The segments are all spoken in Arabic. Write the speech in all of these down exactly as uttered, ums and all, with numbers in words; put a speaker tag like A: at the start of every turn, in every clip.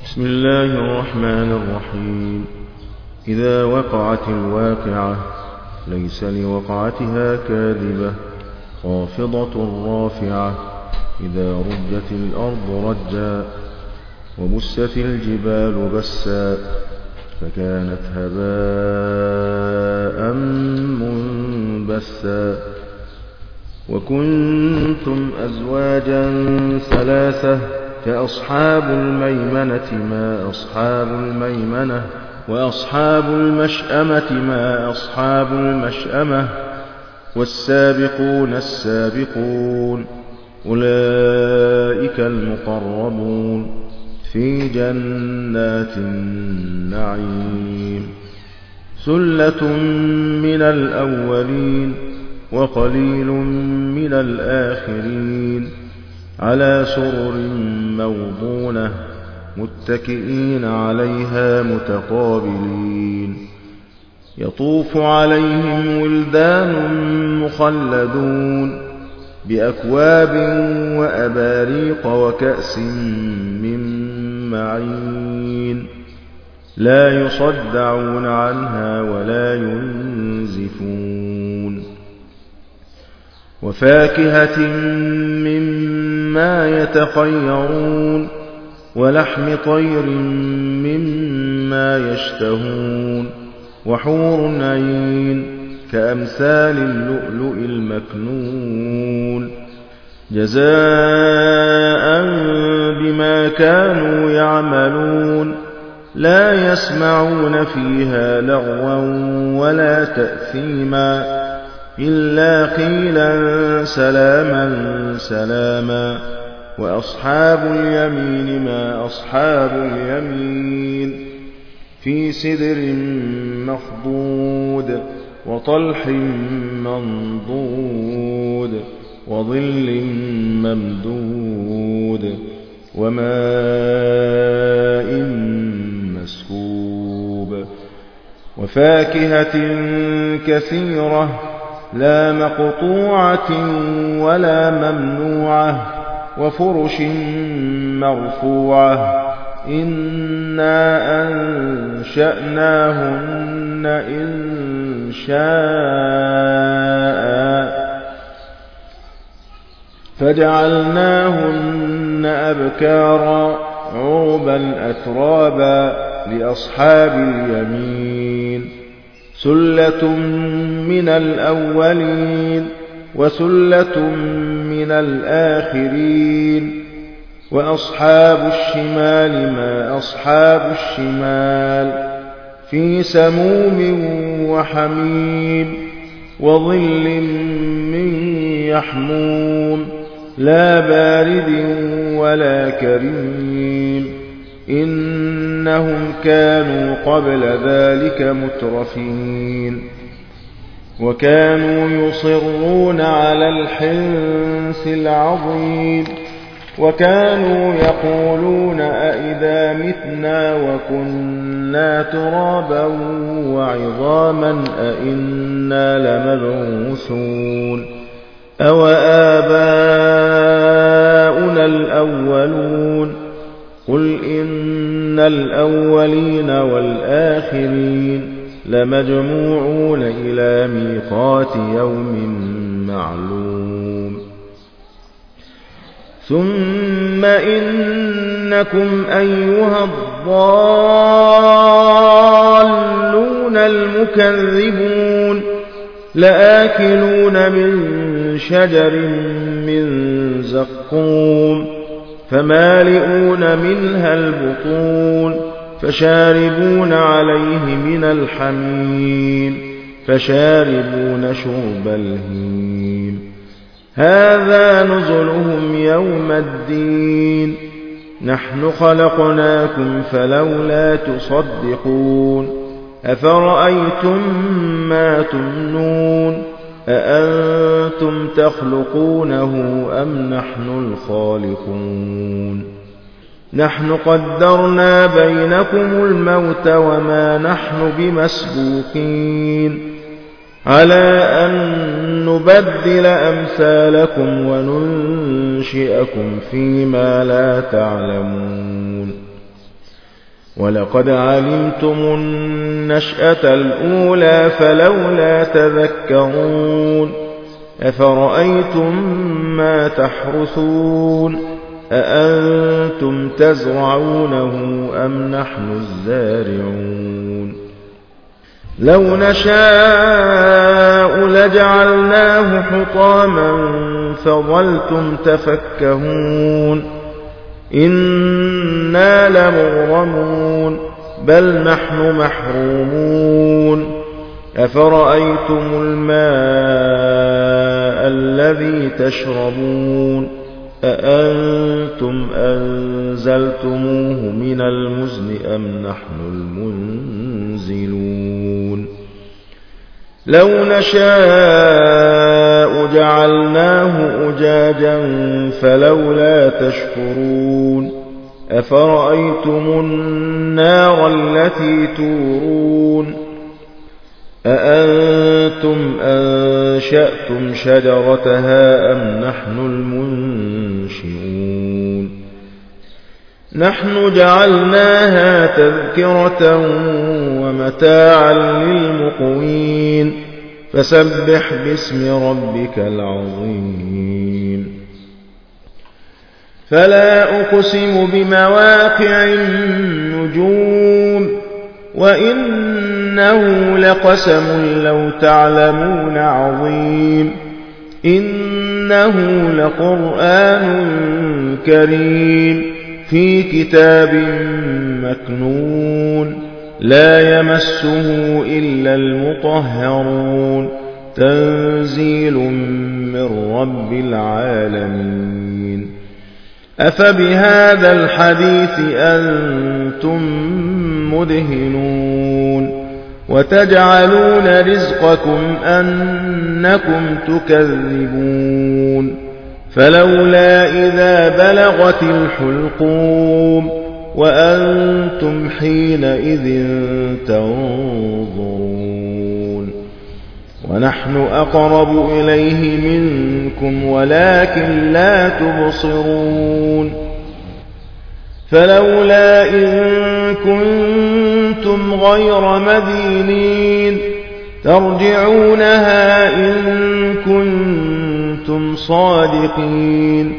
A: بسم الله الرحمن الرحيم. إذا وقعت الواقعة ليس لوقعتها كاذبة خافضة رافعة. إذا رجت الأرض رجا وبست الجبال بسا فكانت هباء منبثا. وكنتم أزواجا ثلاثة كأصحاب الميمنة ما أصحاب الميمنة وأصحاب المشأمة ما أصحاب المشأمة والسابقون السابقون أولئك المقربون في جنات النعيم. ثلة من الأولين وقليل من الآخرين على سرر موضونة متكئين عليها متقابلين. يطوف عليهم ولدان مخلدون بأكواب وأباريق وكأس من معين لا يصدعون عنها ولا ينزفون. وفاكهة مما يتخيرون ولحم طير مما يشتهون وحور عين كأمثال اللؤلؤ المكنون جزاء بما كانوا يعملون. لا يسمعون فيها لغوا ولا تأثيما إلا قيلا سلاما سلاما. وأصحاب اليمين ما أصحاب اليمين في سدر مخضود وطلح منضود وظل ممدود وماء مسكوب. وفاكهة كثيرة لا مقطوعة ولا ممنوعة وفرش مرفوعة. إنا أنشأناهن إن شاء فجعلناهن أبكارا عربا أترابا لأصحاب اليمين. ثلة من الأولين وثلة من الآخرين. وأصحاب الشمال ما أصحاب الشمال في سموم وحميم وظل من يحموم لا بارد ولا كريم. إنهم كانوا قبل ذلك مترفين وكانوا يصرون على الحنث العظيم وكانوا يقولون أئذا متنا وكنا ترابا وعظاما أئنا لمبعوثون أو آباؤنا الأولون. قل إن الأولين والآخرين لمجموعون إلى ميقات يوم معلوم. ثم إنكم أيها الضالون المكذبون لآكلون من شجر من زقوم فمالئون منها البطون فشاربون عليه من الحميم فشاربون شرب الهيم. هذا نزلهم يوم الدين. نحن خلقناكم فلولا تصدقون. أفرأيتم ما تمنون أأنتم تخلقونه أم نحن الخالقون. نحن قدرنا بينكم الموت وما نحن بمسبوقين على أن نبدل أمثالكم وننشئكم فيما لا تعلمون. ولقد علمتم النشأة الأولى فلولا تذكرون أفرأيتم ما تحرثون أأنتم تزرعونه أم نحن الزارعون لو نشاء لجعلناه حطاما فظلتم تفكهون إنا لمغرمون بل نحن محرومون أفرأيتم الماء الذي تشربون أأنتم أنزلتموه من المزن أم نحن المنزلون لو نشاء جعلناه أجاجا فلولا تشكرون أفرأيتم النار التي تورون أأنتم أنشأتم شجرتها أم نحن المنشئون نحن جعلناها تذكرة ومتاعا للمقوين فسبح باسم ربك العظيم فلا أقسم بمواقع النجوم وإنه لقسم لو تعلمون عظيم إنه لقرآن كريم في كتاب مكنون لا يمسه إلا المطهرون تنزيل من رب العالمين أفبهذا الحديث أنتم مدهنون وتجعلون رزقكم أنكم تكذبون فلولا إذا بلغت الحلقوم وأنتم حينئذ تنظرون ونحن أقرب إليه منكم ولكن لا تبصرون فلولا إن كنتم غير مدينين ترجعونها إن كنتم صادقين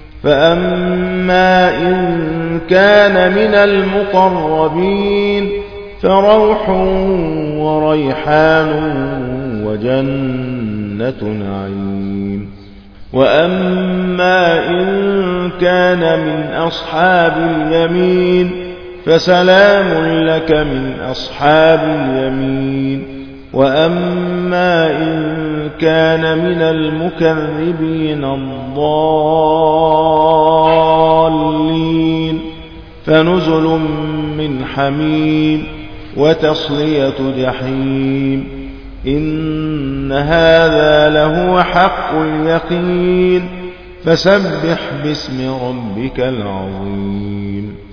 A: فأما إن كان من المقربين فروح وريحان وجنة نعيم وأما إن كان من أصحاب اليمين فسلام لك من أصحاب اليمين وأما إن كان من المكذبين الضالين فنزل من حميم وتصلية جحيم إن هذا لهو حق اليقين فسبح باسم ربك العظيم